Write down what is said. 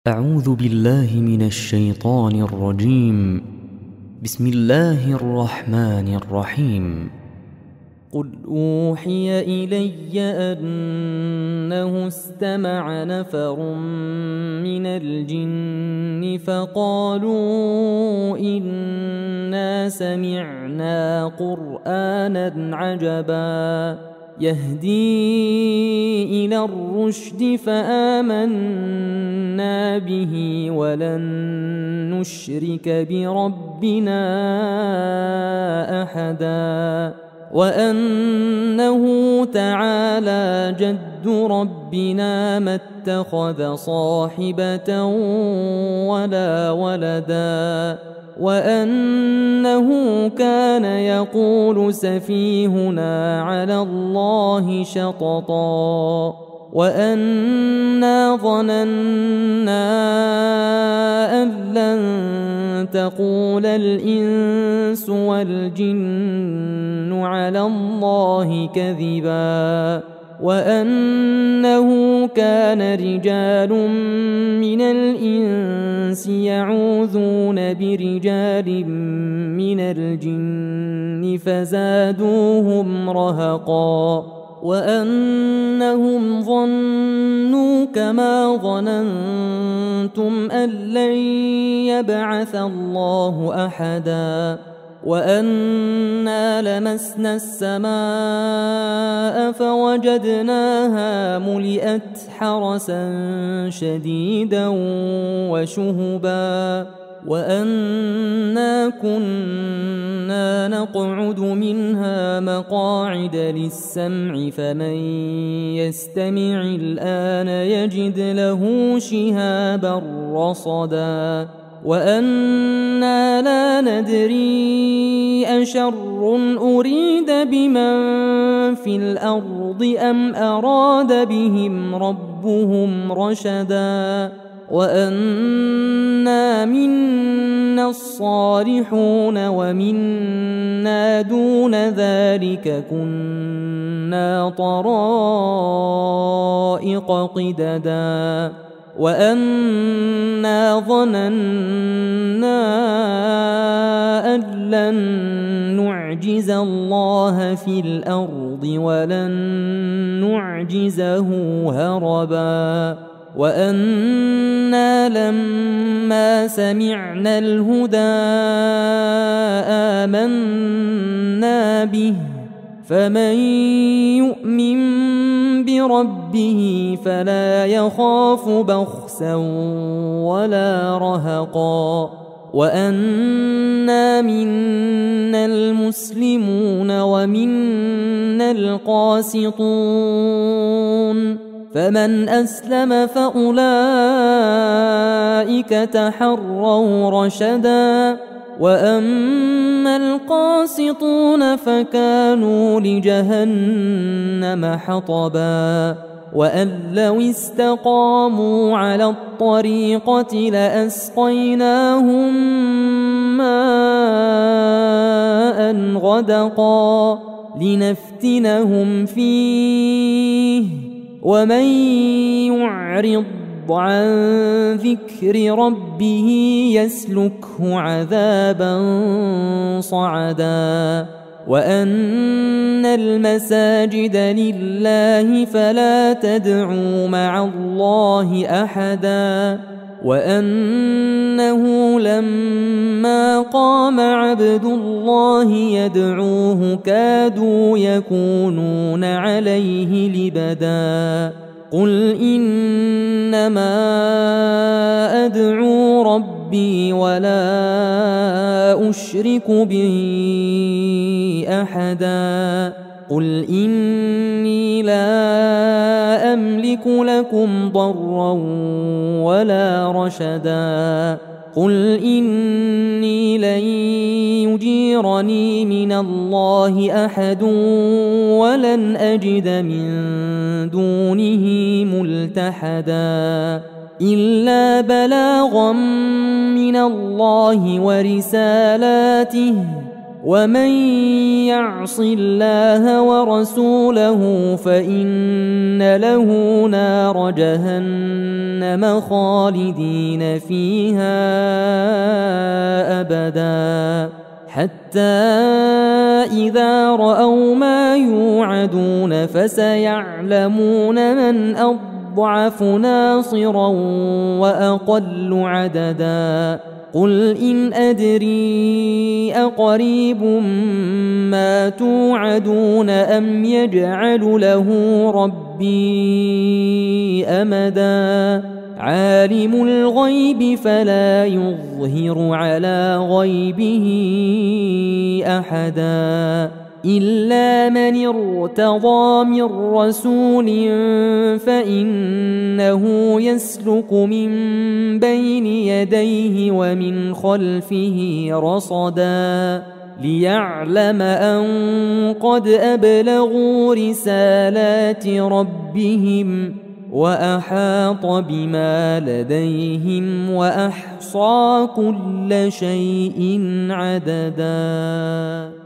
أعوذ بالله من الشيطان الرجيم. بسم الله الرحمن الرحيم. قل أوحي إلي أنه استمع نفر من الجن فقالوا إنا سمعنا قرآنا عجبا يهدي إلى الرشد فآمنا به ولن نشرك بربنا أحدا وأنه تعالى جد ربنا ما اتخذ صاحبة ولا ولدا وأنه كان يقول سفيهنا على الله شططا وأنا ظننا أن لن تقول الإنس والجن على الله كذبا وأنه كان رجال من الإنس يعوذون برجال من الجن فزادوهم رهقا وأنهم ظنوا كما ظننتم أن لن يبعث الله أحدا وأنا لمسنا السماء فوجدناها ملئت حرسا شديدا وشهبا وأنا كنا نقعد منها مقاعد للسمع فمن يستمع الآن يجد له شهابا رصدا وأنا لا ندري أشر أريد بمن في الأرض أم أراد بهم ربهم رشدا وأنا منا الصالحون ومنا دون ذلك كنا طرائق قددا وأنا ظننا أن لن نعجز الله في الأرض ولن نعجزه هربا وأنا لما سمعنا الهدى آمنا به فمن يؤمن بربه فلا يخاف بخسا ولا رهقا وأنا منا المسلمون ومنا القاسطون فمن أسلم فأولئك تحروا رشدا وأما القاسطون فكانوا لجهنم حطبا وأن لو استقاموا على الطريقة لأسقيناهم ماء غدقا لنفتنهم فيه ومن يعرض عن ذكر ربه يسلكه عذابا صعدا وأن المساجد لله فلا تدعوا مع الله أحدا وأنه لما قام عبد الله يدعوه كادوا يكونون عليه لبدا قل إنما أدعو ربي ولا أشرك به أحدا قل إني لا أملك لكم ضرا ولا رشدا قل إني لن يجيرني من الله أحد ولن أجد من دونه ملتحدا إلا بلاغا من الله ورسالاته ومن يعص الله ورسوله فإن له نار جهنم خالدين فيها أبدا حتى إذا رأوا ما يوعدون فسيعلمون من أضعف ناصرا وأقل عددا قل إن أدري أقريب ما توعدون أم يجعل له ربي أمدا عالم الغيب فلا يظهر على غيبه أحدا إلا من ارتضى من رسول فإنه يسلك من بين يديه ومن خلفه رصدا ليعلم أن قد أبلغوا رسالات ربهم وأحاط بما لديهم وأحصى كل شيء عددا.